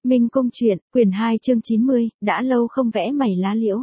Minh Cung truyện, quyển 2 chương 90, đã lâu không vẽ mày lá liễu.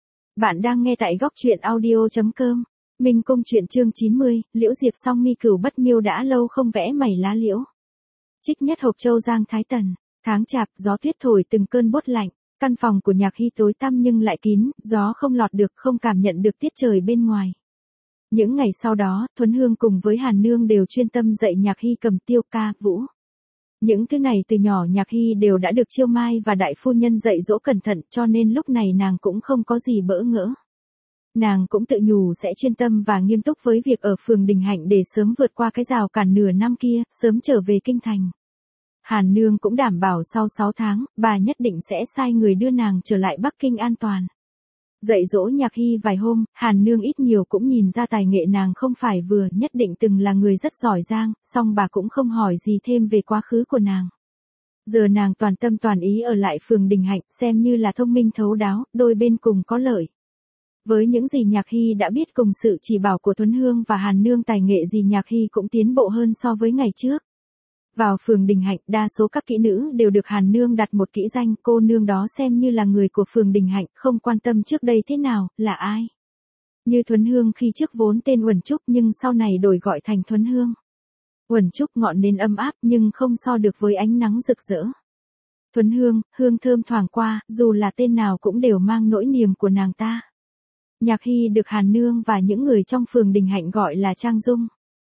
Bạn đang nghe tại góc truyện audio.com. Minh Cung truyện chương 90, Liễu Diệp song mi cửu bất miêu đã lâu không vẽ mày lá liễu. Trích nhất Hộp Châu Giang Thái Tần. Tháng chạp, gió tuyết thổi từng cơn buốt lạnh. Căn phòng của Nhạc Hy tối tăm nhưng lại kín, gió không lọt được, không cảm nhận được tiết trời bên ngoài. Những ngày sau đó, Thuấn Hương cùng với Hàn Nương đều chuyên tâm dạy Nhạc Hy cầm tiêu ca, vũ. Những thứ này từ nhỏ Nhạc Hy đều đã được Chiêu Mai và đại phu nhân dạy dỗ cẩn thận, cho nên lúc này nàng cũng không có gì bỡ ngỡ. Nàng cũng tự nhủ sẽ chuyên tâm và nghiêm túc với việc ở phường Đình Hạnh để sớm vượt qua cái rào cản nửa năm kia, sớm trở về kinh thành. Hàn Nương cũng đảm bảo sau 6 tháng, bà nhất định sẽ sai người đưa nàng trở lại Bắc Kinh an toàn. Dạy dỗ Nhạc Hy vài hôm, Hàn Nương ít nhiều cũng nhìn ra tài nghệ nàng không phải vừa, nhất định từng là người rất giỏi giang, song bà cũng không hỏi gì thêm về quá khứ của nàng. Giờ nàng toàn tâm toàn ý ở lại phường Đình Hạnh, xem như là thông minh thấu đáo, đôi bên cùng có lợi. Với những gì Nhạc Hy đã biết cùng sự chỉ bảo của Thuấn Hương và Hàn Nương, tài nghệ gì Nhạc Hy cũng tiến bộ hơn so với ngày trước. Vào phường Đình Hạnh, đa số các kỹ nữ đều được Hàn Nương đặt một kỹ danh, cô nương đó xem như là người của phường Đình Hạnh, không quan tâm trước đây thế nào, là ai. Như Thuấn Hương khi trước vốn tên Uẩn Trúc nhưng sau này đổi gọi thành Thuấn Hương. Uẩn Trúc ngọn nến ấm áp nhưng không so được với ánh nắng rực rỡ. Thuấn Hương, hương thơm thoảng qua, dù là tên nào cũng đều mang nỗi niềm của nàng ta. Nhạc Hy được Hàn Nương và những người trong phường Đình Hạnh gọi là Trang Dung.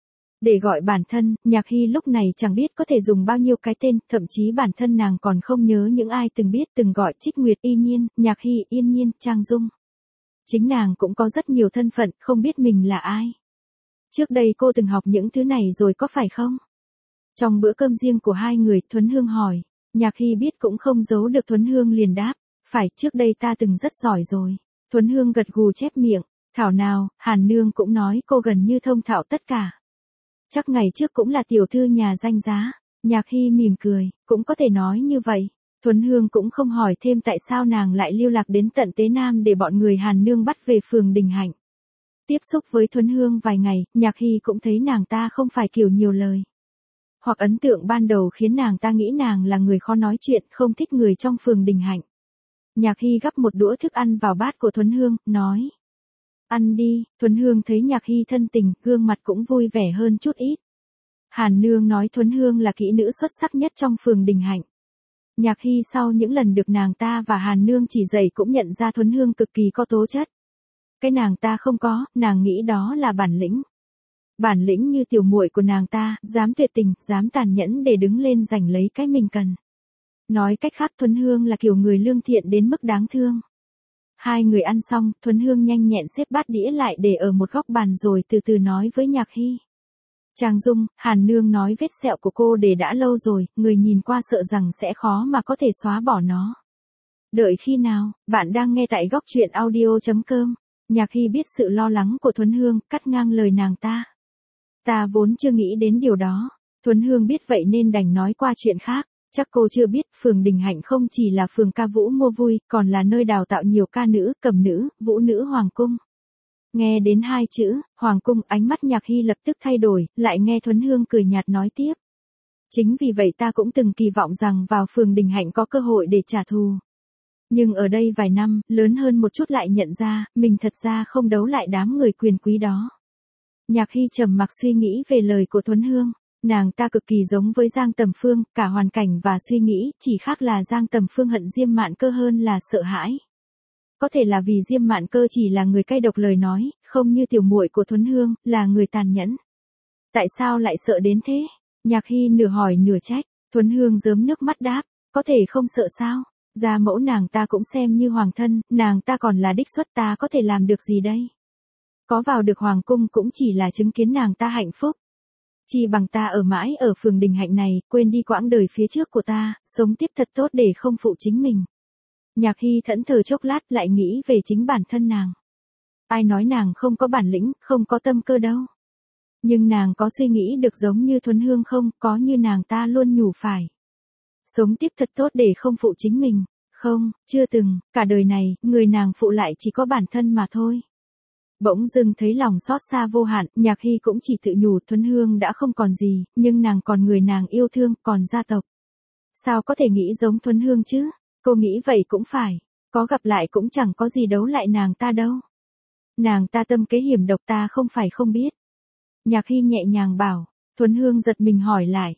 Để gọi bản thân, Nhạc Hy lúc này chẳng biết có thể dùng bao nhiêu cái tên, thậm chí bản thân nàng còn không nhớ những ai từng biết từng gọi Trích Nguyệt, Y Nhiên, Nhạc Hy, Yên Nhiên, Trang Dung. Chính nàng cũng có rất nhiều thân phận, không biết mình là ai. Trước đây cô từng học những thứ này rồi có phải không? Trong bữa cơm riêng của hai người, Thuấn Hương hỏi. Nhạc Hy biết cũng không giấu được, Thuấn Hương liền đáp. Phải, trước đây ta từng rất giỏi rồi. Thuấn Hương gật gù chép miệng. Thảo nào, Hàn Nương cũng nói cô gần như thông thạo tất cả. Chắc ngày trước cũng là tiểu thư nhà danh giá. Nhạc Hy mỉm cười, cũng có thể nói như vậy. Thuấn Hương cũng không hỏi thêm tại sao nàng lại lưu lạc đến tận Tế Nam để bọn người Hàn Nương bắt về phường Đình Hạnh. Tiếp xúc với Thuấn Hương vài ngày, Nhạc Hy cũng thấy nàng ta không phải kiểu nhiều lời. Hoặc ấn tượng ban đầu khiến nàng ta nghĩ nàng là người khó nói chuyện, không thích người trong phường Đình Hạnh. Nhạc Hy gắp một đũa thức ăn vào bát của Thuấn Hương, nói. Ăn đi. Thuấn Hương thấy Nhạc Hy thân tình, gương mặt cũng vui vẻ hơn chút ít. Hàn Nương nói Thuấn Hương là kỹ nữ xuất sắc nhất trong phường Đình Hạnh. Nhạc Hy sau những lần được nàng ta và Hàn Nương chỉ dạy cũng nhận ra Thuấn Hương cực kỳ có tố chất. Cái nàng ta không có, nàng nghĩ đó là bản lĩnh. Bản lĩnh như tiểu muội của nàng ta, dám tuyệt tình, dám tàn nhẫn để đứng lên giành lấy cái mình cần. Nói cách khác, Thuấn Hương là kiểu người lương thiện đến mức đáng thương. Hai người ăn xong, Thuấn Hương nhanh nhẹn xếp bát đĩa lại để ở một góc bàn rồi từ từ nói với Nhạc Hy. Trang Dung, Hàn Nương nói vết sẹo của cô để đã lâu rồi, người nhìn qua sợ rằng sẽ khó mà có thể xóa bỏ nó. Đợi khi nào, bạn đang nghe tại góc truyện audio.com. Nhạc Hy biết sự lo lắng của Thuấn Hương, cắt ngang lời nàng ta. Ta vốn chưa nghĩ đến điều đó. Thuấn Hương biết vậy nên đành nói qua chuyện khác. Chắc cô chưa biết, phường Đình Hạnh không chỉ là phường ca vũ mua vui, còn là nơi đào tạo nhiều ca nữ, cầm nữ, vũ nữ hoàng cung. Nghe đến hai chữ, hoàng cung, ánh mắt Nhạc Hy lập tức thay đổi, lại nghe Thuấn Hương cười nhạt nói tiếp. Chính vì vậy ta cũng từng kỳ vọng rằng vào phường Đình Hạnh có cơ hội để trả thù. Nhưng ở đây vài năm, lớn hơn một chút lại nhận ra, mình thật ra không đấu lại đám người quyền quý đó. Nhạc Hy trầm mặc suy nghĩ về lời của Thuấn Hương. Nàng ta cực kỳ giống với Giang Tầm Phương, cả hoàn cảnh và suy nghĩ, chỉ khác là Giang Tầm Phương hận Diêm Mạn Cơ hơn là sợ hãi. Có thể là vì Diêm Mạn Cơ chỉ là người cay độc lời nói, không như tiểu muội của Thuấn Hương, là người tàn nhẫn. Tại sao lại sợ đến thế? Nhạc Hy nửa hỏi nửa trách. Thuấn Hương rớm nước mắt đáp, có thể không sợ sao? Gia mẫu nàng ta cũng xem như hoàng thân, nàng ta còn là đích xuất, ta có thể làm được gì đây? Có vào được hoàng cung cũng chỉ là chứng kiến nàng ta hạnh phúc. Chỉ bằng ta ở mãi ở phường Đình Hạnh này, quên đi quãng đời phía trước của ta, sống tiếp thật tốt để không phụ chính mình. Nhạc Hy thẫn thờ chốc lát lại nghĩ về chính bản thân nàng. Ai nói nàng không có bản lĩnh, không có tâm cơ đâu. Nhưng nàng có suy nghĩ được giống như Thuấn Hương không, có như nàng ta luôn nhủ phải. Sống tiếp thật tốt để không phụ chính mình. Không, chưa từng, cả đời này, người nàng phụ lại chỉ có bản thân mà thôi. Bỗng dưng thấy lòng xót xa vô hạn, Nhạc Hy cũng chỉ tự nhủ Thuấn Hương đã không còn gì, nhưng nàng còn người nàng yêu thương, còn gia tộc. Sao có thể nghĩ giống Thuấn Hương chứ? Cô nghĩ vậy cũng phải. Có gặp lại cũng chẳng có gì đấu lại nàng ta đâu. Nàng ta tâm kế hiểm độc ta không phải không biết. Nhạc Hy nhẹ nhàng bảo. Thuấn Hương giật mình hỏi lại.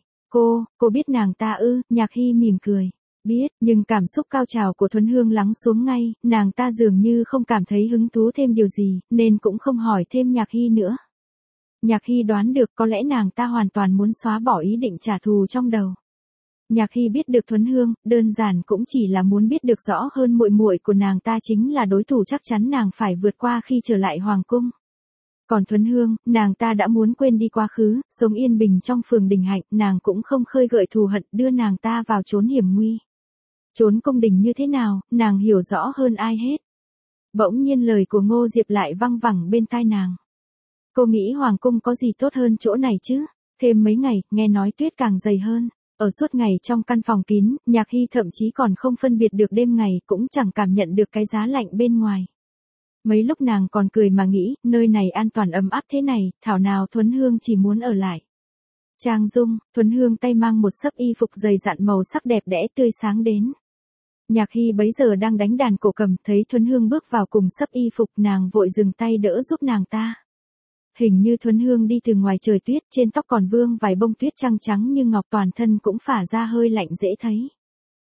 Cô biết nàng ta ư? Nhạc Hy mỉm cười. Biết, nhưng cảm xúc cao trào của Thuấn Hương lắng xuống ngay, nàng ta dường như không cảm thấy hứng thú thêm điều gì, nên cũng không hỏi thêm Nhạc Hy nữa. Nhạc Hy đoán được có lẽ nàng ta hoàn toàn muốn xóa bỏ ý định trả thù trong đầu. Nhạc Hy biết được Thuấn Hương, đơn giản cũng chỉ là muốn biết được rõ hơn muội muội của nàng ta chính là đối thủ chắc chắn nàng phải vượt qua khi trở lại hoàng cung. Còn Thuấn Hương, nàng ta đã muốn quên đi quá khứ, sống yên bình trong phường Đình Hạnh, nàng cũng không khơi gợi thù hận đưa nàng ta vào chốn hiểm nguy. Chốn cung đình như thế nào, nàng hiểu rõ hơn ai hết. Bỗng nhiên lời của Ngô Diệp lại văng vẳng bên tai nàng. Cô nghĩ hoàng cung có gì tốt hơn chỗ này chứ? Thêm mấy ngày, nghe nói tuyết càng dày hơn. Ở suốt ngày trong căn phòng kín, Nhạc Hy thậm chí còn không phân biệt được đêm ngày, cũng chẳng cảm nhận được cái giá lạnh bên ngoài. Mấy lúc nàng còn cười mà nghĩ, nơi này an toàn ấm áp thế này, thảo nào Thuấn Hương chỉ muốn ở lại. Trang dung, Thuấn Hương tay mang một xấp y phục dày dặn màu sắc đẹp đẽ tươi sáng đến. Nhạc Hy bấy giờ đang đánh đàn cổ cầm, thấy Thuấn Hương bước vào cùng xấp y phục, nàng vội dừng tay đỡ giúp nàng ta. Hình như Thuấn Hương đi từ ngoài trời tuyết, trên tóc còn vương vài bông tuyết trắng như ngọc, toàn thân cũng phả ra hơi lạnh dễ thấy.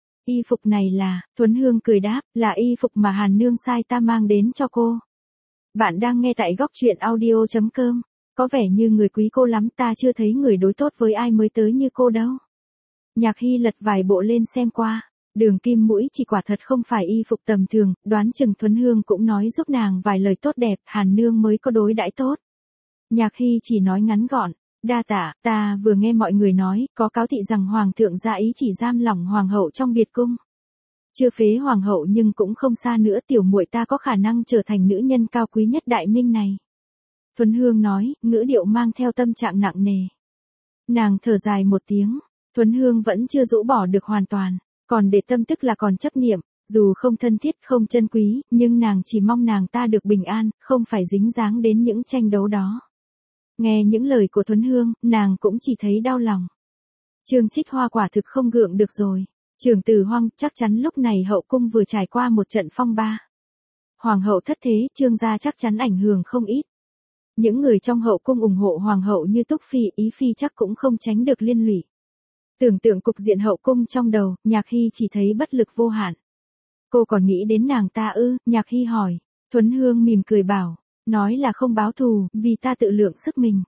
Y phục này là, Thuấn Hương cười đáp, là y phục mà Hàn Nương sai ta mang đến cho cô. Bạn đang nghe tại góc truyện audio.com. Có vẻ như người quý cô lắm, ta chưa thấy người đối tốt với ai mới tới như cô đâu. Nhạc Hy lật vài bộ lên xem qua. Đường kim mũi chỉ quả thật không phải y phục tầm thường, đoán chừng Thuấn Hương cũng nói giúp nàng vài lời tốt đẹp, Hàn Nương mới có đối đãi tốt. Nhạc Hy chỉ nói ngắn gọn, đa tạ, ta vừa nghe mọi người nói, có cáo thị rằng Hoàng thượng ra ý chỉ giam lỏng Hoàng hậu trong biệt cung. Chưa phế Hoàng hậu nhưng cũng không xa nữa, tiểu muội ta có khả năng trở thành nữ nhân cao quý nhất đại minh này. Thuấn Hương nói, ngữ điệu mang theo tâm trạng nặng nề. Nàng thở dài một tiếng, Thuấn Hương vẫn chưa rũ bỏ được hoàn toàn, còn để tâm tức là còn chấp niệm, dù không thân thiết không chân quý, nhưng nàng chỉ mong nàng ta được bình an, không phải dính dáng đến những tranh đấu đó. Nghe những lời của Thuấn Hương, nàng cũng chỉ thấy đau lòng. Trương Trích Hoa quả thực không gượng được rồi. Trưởng tử Hoang, chắc chắn lúc này hậu cung vừa trải qua một trận phong ba. Hoàng hậu thất thế, Trương gia chắc chắn ảnh hưởng không ít. Những người trong hậu cung ủng hộ hoàng hậu như Túc Phi, Ý Phi chắc cũng không tránh được liên lụy. Tưởng tượng cục diện hậu cung trong đầu, Nhạc Hy chỉ thấy bất lực vô hạn. Cô còn nghĩ đến nàng ta ư? Nhạc Hy hỏi. Thuấn Hương mỉm cười bảo, nói là không báo thù, vì ta tự lượng sức mình.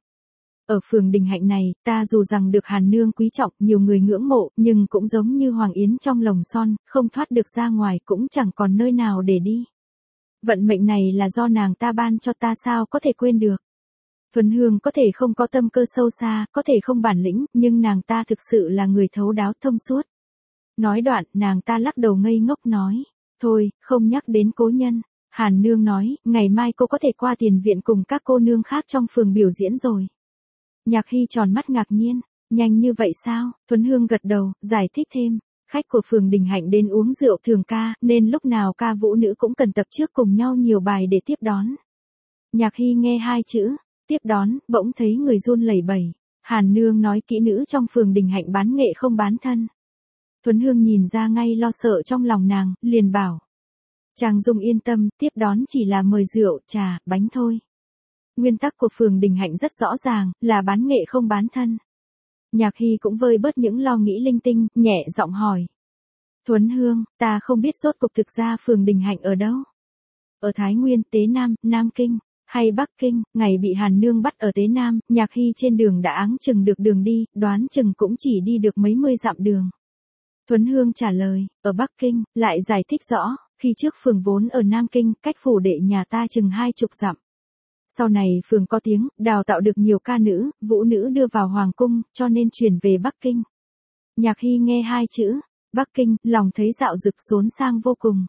Ở phường Đình Hạnh này, ta dù rằng được Hàn Nương quý trọng, nhiều người ngưỡng mộ, nhưng cũng giống như Hoàng Yến trong lồng son, không thoát được ra ngoài, cũng chẳng còn nơi nào để đi. Vận mệnh này là do nàng ta ban cho ta, sao có thể quên được. Thuấn Hương có thể không có tâm cơ sâu xa, có thể không bản lĩnh, nhưng nàng ta thực sự là người thấu đáo thông suốt. Nói đoạn, nàng ta lắc đầu ngây ngốc nói, thôi, không nhắc đến cố nhân. Hàn Nương nói, ngày mai cô có thể qua tiền viện cùng các cô nương khác trong phường biểu diễn rồi. Nhạc Hy tròn mắt ngạc nhiên, nhanh như vậy sao? Thuấn Hương gật đầu, giải thích thêm, khách của phường Đình Hạnh đến uống rượu thường ca, nên lúc nào ca vũ nữ cũng cần tập trước cùng nhau nhiều bài để tiếp đón. Nhạc Hy nghe hai chữ, tiếp đón, bỗng thấy người run lẩy bẩy. Hàn Nương nói kỹ nữ trong phường Đình Hạnh bán nghệ không bán thân. Thuấn Hương nhìn ra ngay lo sợ trong lòng nàng, liền bảo. Trang Dung yên tâm, tiếp đón chỉ là mời rượu, trà, bánh thôi. Nguyên tắc của phường Đình Hạnh rất rõ ràng, là bán nghệ không bán thân. Nhạc Hy cũng vơi bớt những lo nghĩ linh tinh, nhẹ giọng hỏi. Thuấn Hương, ta không biết rốt cuộc thực ra phường Đình Hạnh ở đâu. Ở Thái Nguyên, Tế Nam, Nam Kinh, hay Bắc Kinh. Ngày bị Hàn Nương bắt ở Tế Nam, Nhạc Hy trên đường đã áng chừng được đường đi, đoán chừng cũng chỉ đi được mấy mươi dặm đường. Thuấn Hương trả lời, ở Bắc Kinh, lại giải thích rõ, khi trước phường vốn ở Nam Kinh, cách phủ đệ nhà ta chừng 20 dặm. Sau này phường có tiếng, đào tạo được nhiều ca nữ, vũ nữ đưa vào hoàng cung, cho nên chuyển về Bắc Kinh. Nhạc Hy nghe hai chữ, Bắc Kinh, lòng thấy dạo dực xốn sang vô cùng.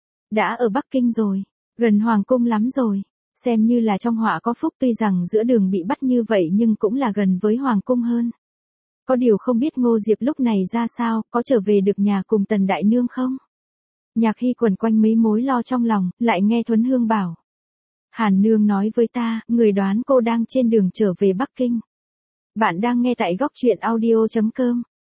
Đã ở Bắc Kinh rồi, gần hoàng cung lắm rồi, xem như là trong họa có phúc, tuy rằng giữa đường bị bắt như vậy nhưng cũng là gần với hoàng cung hơn. Có điều không biết Ngô Diệp lúc này ra sao, có trở về được nhà cùng Tần Đại Nương không? Nhạc Hy quẩn quanh mấy mối lo trong lòng, lại nghe Thuấn Hương bảo. Hàn Nương nói với ta, người đoán cô đang trên đường trở về Bắc Kinh. Bạn đang nghe tại góc truyện audio.com.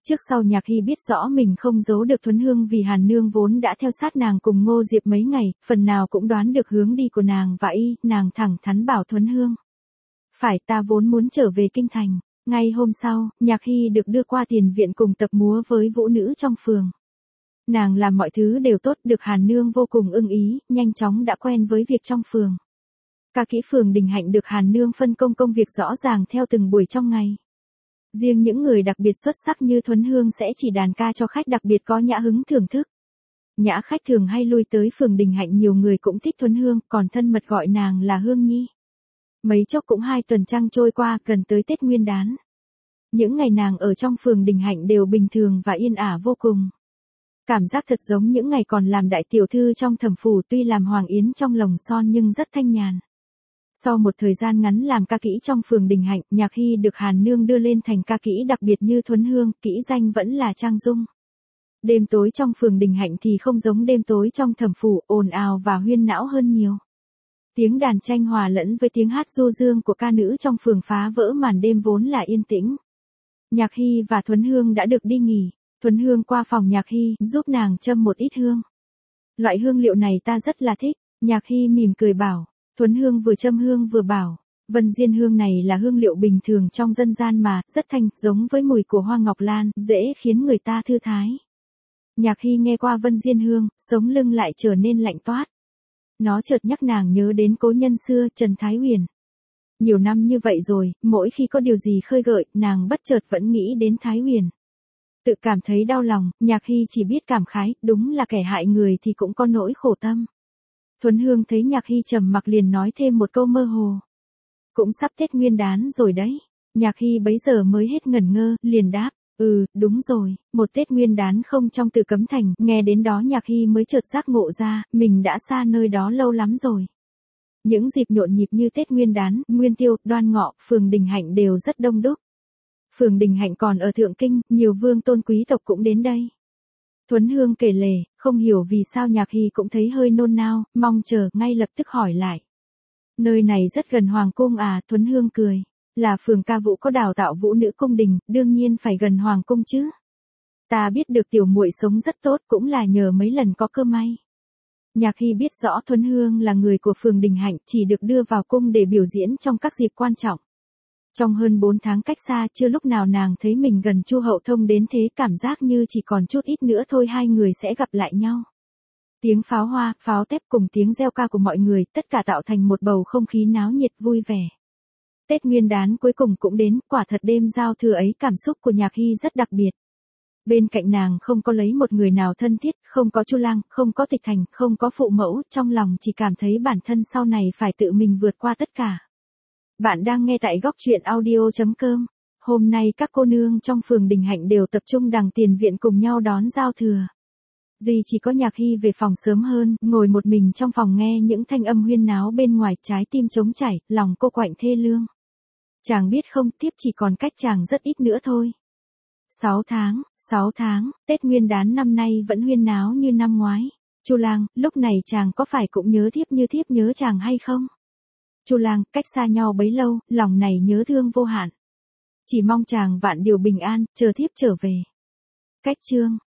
Trước sau Nhạc Hy biết rõ mình không giấu được Thuấn Hương vì Hàn Nương vốn đã theo sát nàng cùng Ngô Diệp mấy ngày, phần nào cũng đoán được hướng đi của nàng và nàng thẳng thắn bảo Thuấn Hương. Phải, ta vốn muốn trở về kinh thành. Ngay hôm sau, Nhạc Hy được đưa qua tiền viện cùng tập múa với vũ nữ trong phường. Nàng làm mọi thứ đều tốt, được Hàn Nương vô cùng ưng ý, nhanh chóng đã quen với việc trong phường. Ca kỹ phường Đình Hạnh được Hàn Nương phân công công việc rõ ràng theo từng buổi trong ngày. Riêng những người đặc biệt xuất sắc như Thuấn Hương sẽ chỉ đàn ca cho khách đặc biệt có nhã hứng thưởng thức. Nhã khách thường hay lui tới phường Đình Hạnh, nhiều người cũng thích Thuấn Hương, còn thân mật gọi nàng là Hương Nhi. Mấy chốc cũng 2 tuần trăng trôi qua, gần tới Tết Nguyên Đán. Những ngày nàng ở trong phường Đình Hạnh đều bình thường và yên ả vô cùng. Cảm giác thật giống những ngày còn làm đại tiểu thư trong thẩm phủ, tuy làm hoàng yến trong lồng son nhưng rất thanh nhàn. Sau một thời gian ngắn làm ca kỹ trong phường Đình Hạnh, Nhạc Hy được Hàn Nương đưa lên thành ca kỹ đặc biệt như Thuấn Hương, kỹ danh vẫn là Trang Dung. Đêm tối trong phường Đình Hạnh thì không giống đêm tối trong thẩm phủ, ồn ào và huyên náo hơn nhiều. Tiếng đàn tranh hòa lẫn với tiếng hát du dương của ca nữ trong phường phá vỡ màn đêm vốn là yên tĩnh. Nhạc Hy và Thuấn Hương đã được đi nghỉ. Thuấn Hương qua phòng Nhạc Hy, giúp nàng châm một ít hương. Loại hương liệu này ta rất là thích. Nhạc Hy mỉm cười bảo. Thuấn Hương vừa châm hương vừa bảo. Vân diên hương này là hương liệu bình thường trong dân gian mà, rất thanh, giống với mùi của hoa ngọc lan, dễ khiến người ta thư thái. Nhạc Hy nghe qua vân diên hương, sống lưng lại trở nên lạnh toát. Nó chợt nhắc nàng nhớ đến cố nhân xưa, Trần Thái Huyền. Nhiều năm như vậy rồi, mỗi khi có điều gì khơi gợi, nàng bất chợt vẫn nghĩ đến Thái Huyền. Tự cảm thấy đau lòng, Nhạc Hy chỉ biết cảm khái, đúng là kẻ hại người thì cũng có nỗi khổ tâm. Thuấn Hương thấy Nhạc Hy trầm mặc liền nói thêm một câu mơ hồ. Cũng sắp Tết Nguyên Đán rồi đấy. Nhạc Hy bấy giờ mới hết ngẩn ngơ, liền đáp. Đúng rồi, một Tết Nguyên Đán không trong Từ Cấm Thành, nghe đến đó Nhạc Hy mới chợt giác ngộ ra, mình đã xa nơi đó lâu lắm rồi. Những dịp nhộn nhịp như Tết Nguyên Đán, Nguyên Tiêu, Đoan Ngọ, phường Đình Hạnh đều rất đông đúc. Phường Đình Hạnh còn ở Thượng Kinh, nhiều vương tôn quý tộc cũng đến đây. Thuấn Hương kể lể, không hiểu vì sao Nhạc Hy cũng thấy hơi nôn nao, mong chờ, ngay lập tức hỏi lại. Nơi này rất gần Hoàng Cung à? Thuấn Hương cười. Là phường ca vũ có đào tạo vũ nữ cung đình, đương nhiên phải gần Hoàng Cung chứ. Ta biết được tiểu muội sống rất tốt cũng là nhờ mấy lần có cơ may. Nhạc Hy biết rõ Thuấn Hương là người của phường Đình Hạnh, chỉ được đưa vào cung để biểu diễn trong các dịp quan trọng. Trong hơn 4 tháng cách xa, chưa lúc nào nàng thấy mình gần Chu Hậu Thông đến thế, cảm giác như chỉ còn chút ít nữa thôi hai người sẽ gặp lại nhau. Tiếng pháo hoa, pháo tép cùng tiếng reo ca của mọi người, tất cả tạo thành một bầu không khí náo nhiệt vui vẻ. Tết Nguyên Đán cuối cùng cũng đến, quả thật đêm giao thừa ấy cảm xúc của Nhạc Hy rất đặc biệt. Bên cạnh nàng không có lấy một người nào thân thiết, không có Chu Lang, không có Tịch Thành, không có phụ mẫu, trong lòng chỉ cảm thấy bản thân sau này phải tự mình vượt qua tất cả. Bạn đang nghe tại góc truyện audio.com. Hôm nay các cô nương trong phường Đình Hạnh đều tập trung đằng tiền viện cùng nhau đón giao thừa. Duy chỉ có Nhạc Hy về phòng sớm hơn, ngồi một mình trong phòng nghe những thanh âm huyên náo bên ngoài, trái tim trống chảy, lòng cô quạnh thê lương. Chàng biết không, tiếp chỉ còn cách chàng rất ít nữa thôi. 6 tháng, Tết Nguyên Đán năm nay vẫn huyên náo như năm ngoái. Chu Lang, lúc này chàng có phải cũng nhớ thiếp như thiếp nhớ chàng hay không? Chu Lang, cách xa nhau bấy lâu, lòng này nhớ thương vô hạn. Chỉ mong chàng vạn điều bình an, chờ thiếp trở về. Cách chương